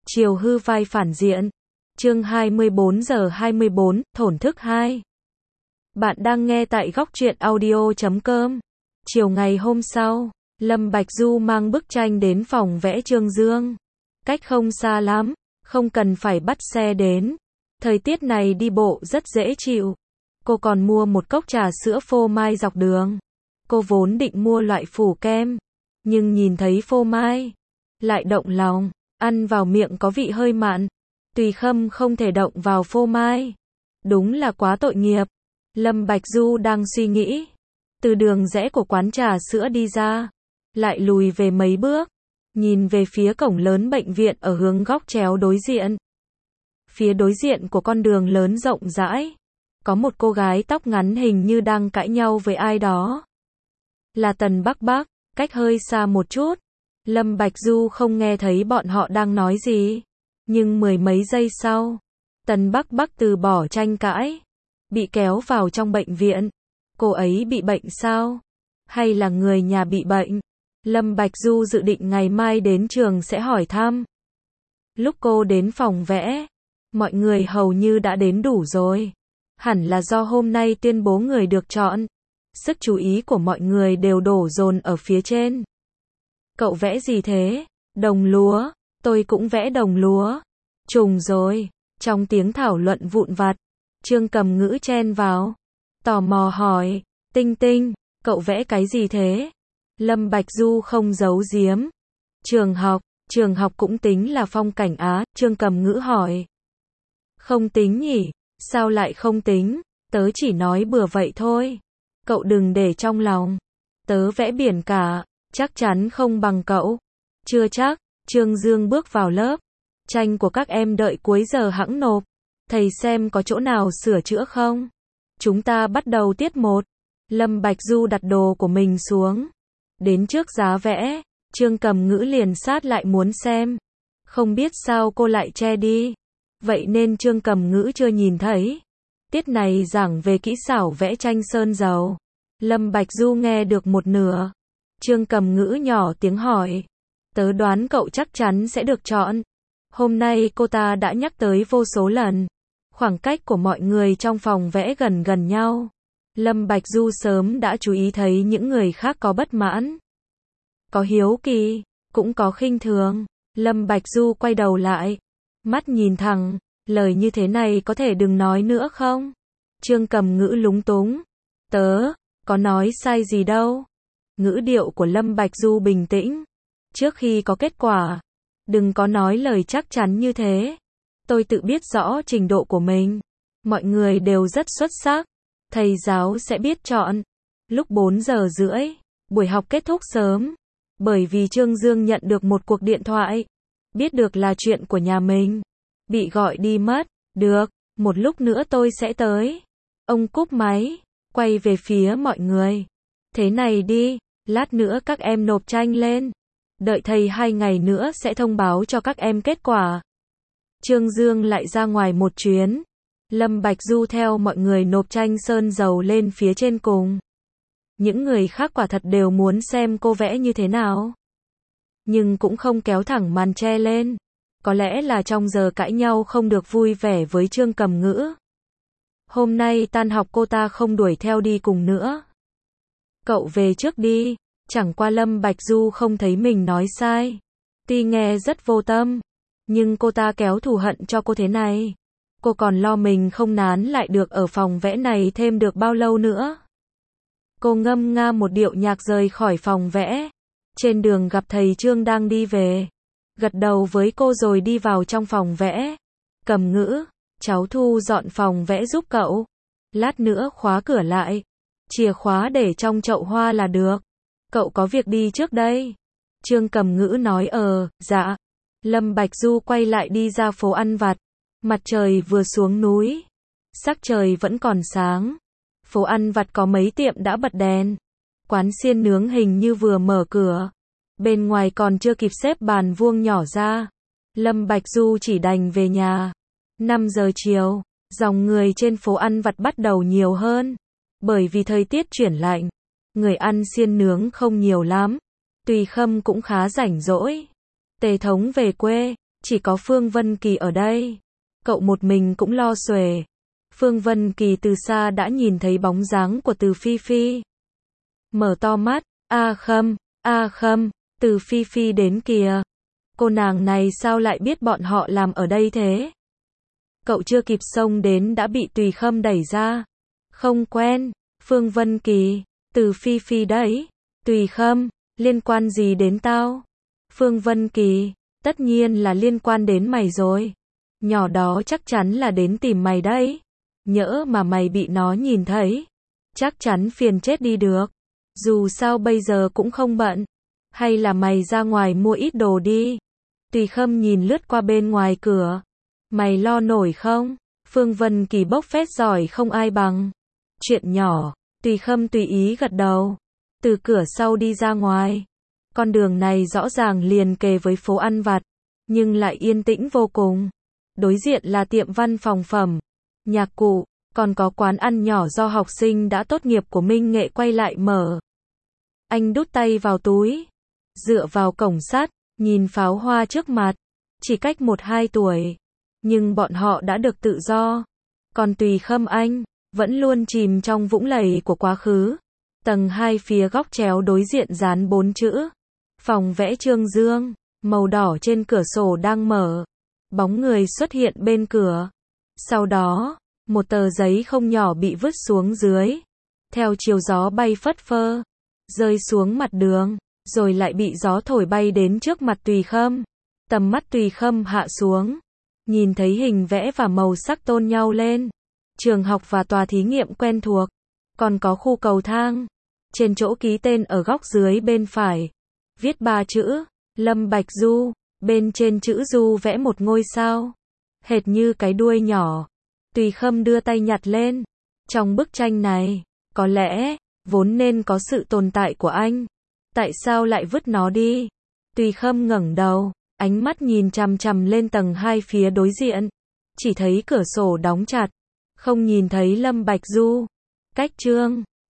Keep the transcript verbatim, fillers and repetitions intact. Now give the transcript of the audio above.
Chiều hư vai phản diện. Chương hai mươi bốn giờ hai mươi bốn, thổn thức hai. Bạn đang nghe tại góc truyện audio chấm com. Chiều ngày hôm sau, Lâm Bạch Du mang bức tranh đến phòng vẽ Trương Dương. Cách không xa lắm, không cần phải bắt xe đến. Thời tiết này đi bộ rất dễ chịu. Cô còn mua một cốc trà sữa phô mai dọc đường. Cô vốn định mua loại phủ kem, nhưng nhìn thấy phô mai, lại động lòng. Ăn vào miệng có vị hơi mặn. Tùy Khâm không thể động vào phô mai. Đúng là quá tội nghiệp. Lâm Bạch Du đang suy nghĩ. Từ đường rẽ của quán trà sữa đi ra. Lại lùi về mấy bước. Nhìn về phía cổng lớn bệnh viện ở hướng góc chéo đối diện. Phía đối diện của con đường lớn rộng rãi. Có một cô gái tóc ngắn hình như đang cãi nhau với ai đó. Là Tần Bắc Bắc, cách hơi xa một chút. Lâm Bạch Du không nghe thấy bọn họ đang nói gì. Nhưng mười mấy giây sau, Tần Bắc Bắc từ bỏ tranh cãi. Bị kéo vào trong bệnh viện. Cô ấy bị bệnh sao? Hay là người nhà bị bệnh? Lâm Bạch Du dự định ngày mai đến trường sẽ hỏi thăm. Lúc cô đến phòng vẽ, mọi người hầu như đã đến đủ rồi. Hẳn là do hôm nay tuyên bố người được chọn. Sức chú ý của mọi người đều đổ dồn ở phía trên. Cậu vẽ gì thế? Đồng lúa. Tôi cũng vẽ đồng lúa. Trùng rồi. Trong tiếng thảo luận vụn vặt, Trương Cầm Ngữ chen vào. Tò mò hỏi. Tinh Tinh, cậu vẽ cái gì thế? Lâm Bạch Du không giấu giếm. Trường học. Trường học cũng tính là phong cảnh á? Trương Cầm Ngữ hỏi. Không tính nhỉ? Sao lại không tính? Tớ chỉ nói bừa vậy thôi. Cậu đừng để trong lòng. Tớ vẽ biển cả. Chắc chắn không bằng cậu. Chưa chắc. Trương Dương bước vào lớp. Tranh của các em đợi cuối giờ hẵng nộp. Thầy xem có chỗ nào sửa chữa không? Chúng ta bắt đầu tiết một. Lâm Bạch Du đặt đồ của mình xuống. Đến trước giá vẽ, Trương Cầm Ngữ liền sát lại muốn xem. Không biết sao cô lại che đi. Vậy nên Trương Cầm Ngữ chưa nhìn thấy. Tiết này giảng về kỹ xảo vẽ tranh sơn dầu. Lâm Bạch Du nghe được một nửa. Trương Cầm Ngữ nhỏ tiếng hỏi. Tớ đoán cậu chắc chắn sẽ được chọn. Hôm nay cô ta đã nhắc tới vô số lần. Khoảng cách của mọi người trong phòng vẽ gần gần nhau. Lâm Bạch Du sớm đã chú ý thấy những người khác có bất mãn. Có hiếu kỳ, cũng có khinh thường. Lâm Bạch Du quay đầu lại. Mắt nhìn thẳng. Lời như thế này có thể đừng nói nữa không? Trương Cầm Ngữ lúng túng. Tớ, có nói sai gì đâu. Ngữ điệu của Lâm Bạch Du bình tĩnh. Trước khi có kết quả, đừng có nói lời chắc chắn như thế. Tôi tự biết rõ trình độ của mình. Mọi người đều rất xuất sắc. Thầy giáo sẽ biết chọn. Lúc bốn giờ rưỡi, buổi học kết thúc sớm. Bởi vì Trương Dương nhận được một cuộc điện thoại. Biết được là chuyện của nhà mình. Bị gọi đi mất. Được, một lúc nữa tôi sẽ tới. Ông cúp máy, quay về phía mọi người. Thế này đi, lát nữa các em nộp tranh lên. Đợi thầy hai ngày nữa sẽ thông báo cho các em kết quả. Trương Dương lại ra ngoài một chuyến. Lâm Bạch Du theo mọi người nộp tranh sơn dầu lên phía trên cùng. Những người khác quả thật đều muốn xem cô vẽ như thế nào. Nhưng cũng không kéo thẳng màn che lên. Có lẽ là trong giờ cãi nhau không được vui vẻ với Trương Cầm Ngữ. Hôm nay tan học cô ta không đuổi theo đi cùng nữa. Cậu về trước đi. Chẳng qua Lâm Bạch Du không thấy mình nói sai. Tuy nghe rất vô tâm, nhưng cô ta kéo thù hận cho cô thế này. Cô còn lo mình không nán lại được ở phòng vẽ này thêm được bao lâu nữa. Cô ngâm nga một điệu nhạc rời khỏi phòng vẽ. Trên đường gặp thầy Trương đang đi về. Gật đầu với cô rồi đi vào trong phòng vẽ. Cầm Ngữ, cháu thu dọn phòng vẽ giúp cậu. Lát nữa khóa cửa lại. Chìa khóa để trong chậu hoa là được. Cậu có việc đi trước đây. Trương Cầm Ngữ nói ờ, dạ. Lâm Bạch Du quay lại đi ra phố ăn vặt. Mặt trời vừa xuống núi. Sắc trời vẫn còn sáng. Phố ăn vặt có mấy tiệm đã bật đèn. Quán xiên nướng hình như vừa mở cửa. Bên ngoài còn chưa kịp xếp bàn vuông nhỏ ra. Lâm Bạch Du chỉ đành về nhà. năm giờ chiều, dòng người trên phố ăn vặt bắt đầu nhiều hơn. Bởi vì thời tiết chuyển lạnh. Người ăn xiên nướng không nhiều lắm. Tùy Khâm cũng khá rảnh rỗi. Tề Thống về quê, Chỉ có Phương Vân Kỳ ở đây. Cậu một mình cũng lo xuề. Phương Vân Kỳ từ xa đã nhìn thấy bóng dáng của Từ Phi Phi. Mở to mắt, A Khâm, A Khâm, Từ Phi Phi đến kìa. Cô nàng này sao lại biết bọn họ làm ở đây thế? Cậu chưa kịp xông đến đã bị Tùy Khâm đẩy ra. Không quen, Phương Vân Kỳ, Từ Phi Phi đấy. Tùy Khâm, liên quan gì đến tao? Phương Vân Kỳ, tất nhiên là liên quan đến mày rồi. Nhỏ đó chắc chắn là đến tìm mày đấy. Nhỡ mà mày bị nó nhìn thấy, chắc chắn phiền chết đi được. Dù sao bây giờ cũng không bận. Hay là mày ra ngoài mua ít đồ đi. Tùy Khâm nhìn lướt qua bên ngoài cửa. Mày lo nổi không? Phương Vân Kỳ bốc phét giỏi không ai bằng. Chuyện nhỏ. Tùy Khâm tùy ý gật đầu. Từ cửa sau đi ra ngoài. Con đường này rõ ràng liền kề với phố ăn vặt, nhưng lại yên tĩnh vô cùng. Đối diện là tiệm văn phòng phẩm, nhạc cụ, còn có quán ăn nhỏ do học sinh đã tốt nghiệp của Minh Nghệ quay lại mở. Anh đút tay vào túi, dựa vào cổng sắt, nhìn pháo hoa trước mặt. Chỉ cách một hai tuổi, nhưng bọn họ đã được tự do. Còn Tùy Khâm anh, vẫn luôn chìm trong vũng lầy của quá khứ. Tầng hai phía góc chéo đối diện dán bốn chữ. Phòng vẽ Trương Dương, màu đỏ trên cửa sổ đang mở. Bóng người xuất hiện bên cửa. Sau đó, một tờ giấy không nhỏ bị vứt xuống dưới. Theo chiều gió bay phất phơ, rơi xuống mặt đường, rồi lại bị gió thổi bay đến trước mặt Tùy Khâm. Tầm mắt Tùy Khâm hạ xuống, nhìn thấy hình vẽ và màu sắc tôn nhau lên. Trường học và tòa thí nghiệm quen thuộc, còn có khu cầu thang. Trên chỗ ký tên ở góc dưới bên phải, viết ba chữ, Lâm Bạch Du, bên trên chữ Du vẽ một ngôi sao, hệt như cái đuôi nhỏ. Tùy Khâm đưa tay nhặt lên. Trong bức tranh này, có lẽ, vốn nên có sự tồn tại của anh. Tại sao lại vứt nó đi? Tùy Khâm ngẩng đầu, ánh mắt nhìn chằm chằm lên tầng hai phía đối diện. Chỉ thấy cửa sổ đóng chặt, không nhìn thấy Lâm Bạch Du. Cách Trương